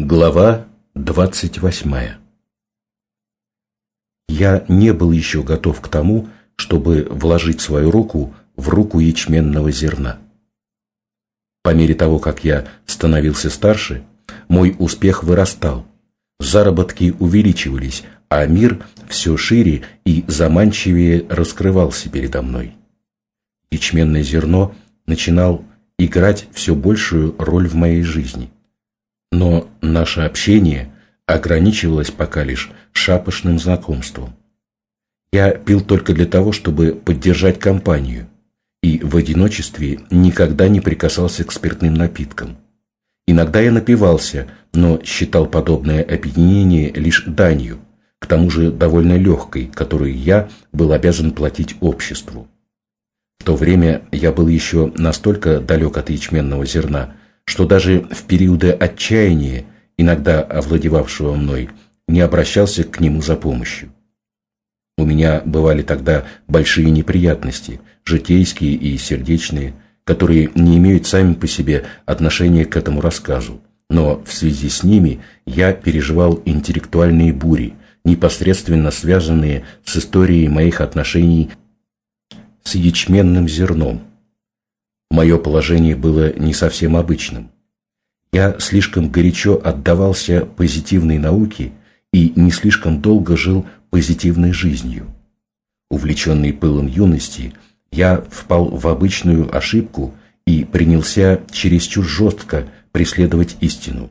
Глава 28. Я не был еще готов к тому, чтобы вложить свою руку в руку ячменного зерна. По мере того, как я становился старше, мой успех вырастал, заработки увеличивались, а мир все шире и заманчивее раскрывался передо мной. Ячменное зерно начинал играть все большую роль в моей жизни. Но наше общение ограничивалось пока лишь шапошным знакомством. Я пил только для того, чтобы поддержать компанию, и в одиночестве никогда не прикасался к спиртным напиткам. Иногда я напивался, но считал подобное опьянение лишь данью, к тому же довольно легкой, которую я был обязан платить обществу. В то время я был еще настолько далек от ячменного зерна, что даже в периоды отчаяния, иногда овладевавшего мной, не обращался к нему за помощью. У меня бывали тогда большие неприятности, житейские и сердечные, которые не имеют сами по себе отношения к этому рассказу, но в связи с ними я переживал интеллектуальные бури, непосредственно связанные с историей моих отношений с ячменным зерном. Мое положение было не совсем обычным. Я слишком горячо отдавался позитивной науке и не слишком долго жил позитивной жизнью. Увлеченный пылом юности, я впал в обычную ошибку и принялся чересчур жестко преследовать истину.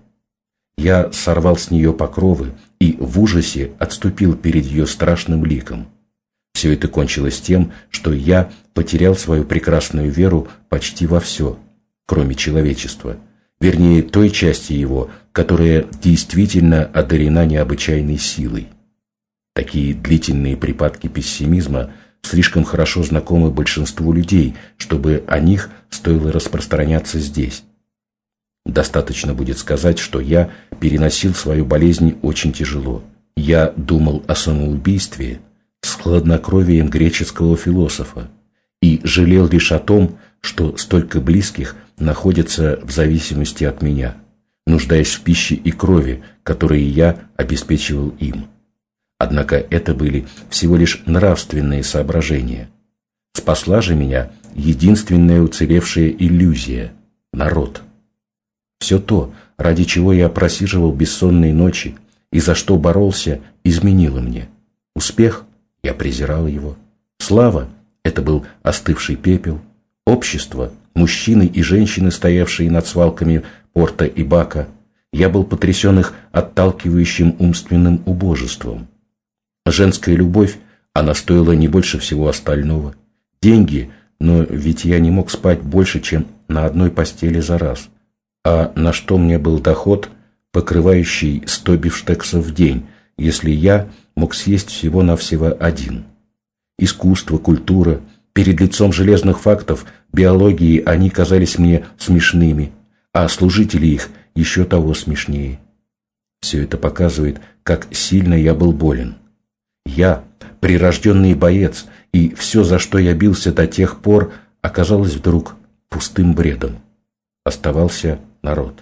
Я сорвал с нее покровы и в ужасе отступил перед ее страшным ликом. Все это кончилось тем, что я потерял свою прекрасную веру почти во все, кроме человечества, вернее, той части его, которая действительно одарена необычайной силой. Такие длительные припадки пессимизма слишком хорошо знакомы большинству людей, чтобы о них стоило распространяться здесь. Достаточно будет сказать, что я переносил свою болезнь очень тяжело. Я думал о самоубийстве с хладнокровием греческого философа и жалел лишь о том, что столько близких находятся в зависимости от меня, нуждаясь в пище и крови, которые я обеспечивал им. Однако это были всего лишь нравственные соображения. Спасла же меня единственная уцелевшая иллюзия – народ. Все то, ради чего я просиживал бессонные ночи и за что боролся, изменило мне. Успех – я презирал его. Слава – это был остывший пепел. Общество – мужчины и женщины, стоявшие над свалками порта и бака. Я был потрясен их отталкивающим умственным убожеством. Женская любовь, она стоила не больше всего остального. Деньги, но ведь я не мог спать больше, чем на одной постели за раз. А на что мне был доход, покрывающий 100 бифштексов в день, если я мог съесть всего-навсего один? Искусство, культура, перед лицом железных фактов, биологии они казались мне смешными, а служители их еще того смешнее. Все это показывает, как сильно я был болен. Я, прирожденный боец, и все, за что я бился до тех пор, оказалось вдруг пустым бредом. Оставался народ.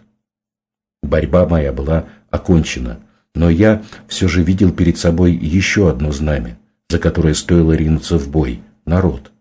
Борьба моя была окончена, но я все же видел перед собой еще одно знамя, за которое стоило ринуться в бой – народ.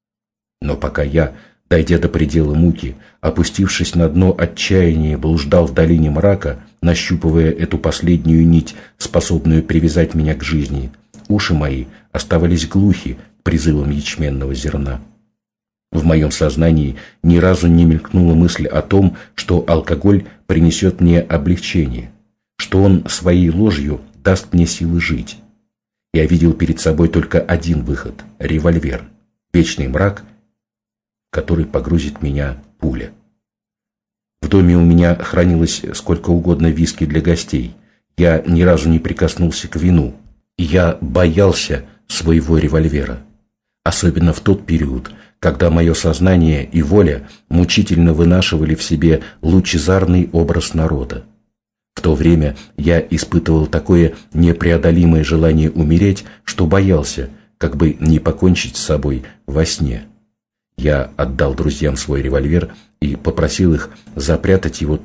Но пока я, дойдя до предела муки, опустившись на дно отчаяния, блуждал в долине мрака, нащупывая эту последнюю нить, способную привязать меня к жизни, уши мои оставались глухи к призывам ячменного зерна. В моем сознании ни разу не мелькнула мысль о том, что алкоголь принесет мне облегчение, что он своей ложью даст мне силы жить. Я видел перед собой только один выход – револьвер, вечный мрак, который погрузит меня пуля. В доме у меня хранилось сколько угодно виски для гостей. Я ни разу не прикоснулся к вину. Я боялся своего револьвера. Особенно в тот период, когда мое сознание и воля мучительно вынашивали в себе лучезарный образ народа. В то время я испытывал такое непреодолимое желание умереть, что боялся, как бы не покончить с собой во сне. Я отдал друзьям свой револьвер и попросил их запрятать его так,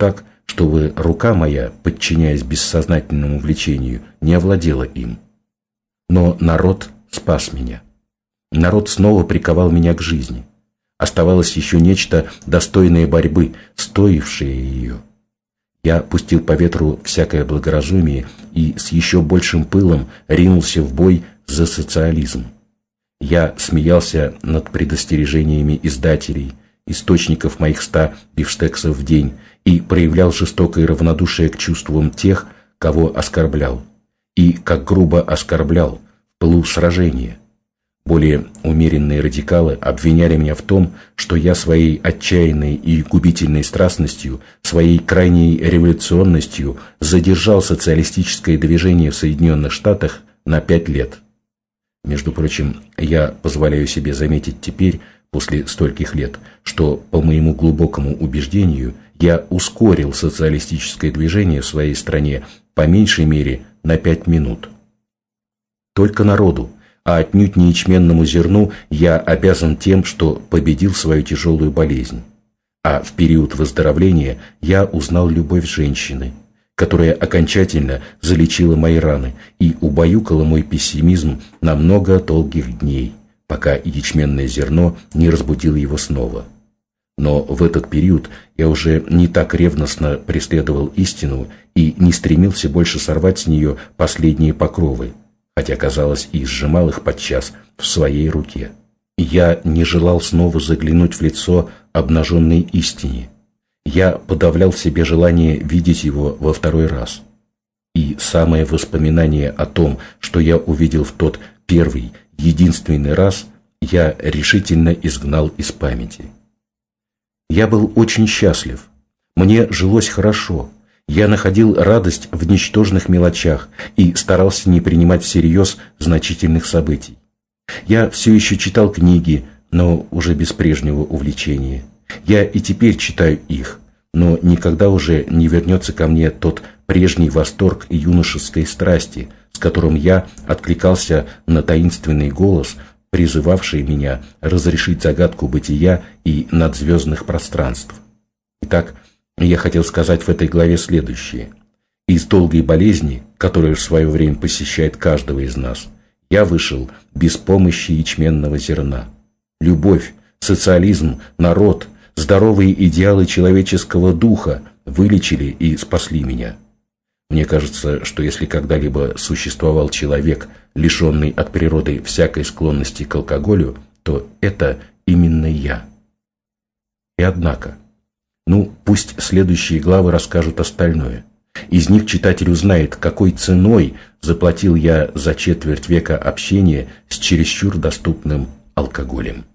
чтобы рука моя, подчиняясь бессознательному влечению, не овладела им. Но народ спас меня. Народ снова приковал меня к жизни. Оставалось еще нечто достойное борьбы, стоившее ее. Я пустил по ветру всякое благоразумие и с еще большим пылом ринулся в бой за социализм. Я смеялся над предостережениями издателей, источников моих 100 бифштексов в день, и проявлял жестокое равнодушие к чувствам тех, кого оскорблял, и как грубо оскорблял в пылу сражения. Более умеренные радикалы обвиняли меня в том, что я своей отчаянной и губительной страстностью, своей крайней революционностью задержал социалистическое движение в Соединенных Штатах на 5 лет. Между прочим, я позволяю себе заметить теперь, после стольких лет, что, по моему глубокому убеждению, я ускорил социалистическое движение в своей стране по меньшей мере на 5 минут. Только народу, а отнюдь не ячменному зерну, я обязан тем, что победил свою тяжелую болезнь. А в период выздоровления я узнал любовь женщины, которая окончательно залечила мои раны и убаюкала мой пессимизм на много долгих дней, пока ячменное зерно не разбудило его снова. Но в этот период я уже не так ревностно преследовал истину и не стремился больше сорвать с нее последние покровы, хотя, казалось, и сжимал их подчас в своей руке. Я не желал снова заглянуть в лицо обнаженной истине. Я подавлял в себе желание видеть его во второй раз. И самое воспоминание о том, что я увидел в тот первый, единственный раз, я решительно изгнал из памяти. Я был очень счастлив. Мне жилось хорошо. Я находил радость в ничтожных мелочах и старался не принимать всерьез значительных событий. Я все еще читал книги, но уже без прежнего увлечения. Я и теперь читаю их, но никогда уже не вернется ко мне тот прежний восторг юношеской страсти, с которым я откликался на таинственный голос, призывавший меня разрешить загадку бытия и надзвездных пространств. Итак, я хотел сказать в этой главе следующее. Из долгой болезни, которая в свое время посещает каждого из нас, я вышел без помощи ячменного зерна. Любовь, социализм, народ, здоровые идеалы человеческого духа вылечили и спасли меня. Мне кажется, что если когда-либо существовал человек, лишенный от природы всякой склонности к алкоголю, то это именно я. И однако, пусть следующие главы расскажут остальное. Из них читатель узнает, какой ценой заплатил я за четверть века общения с чересчур доступным алкоголем.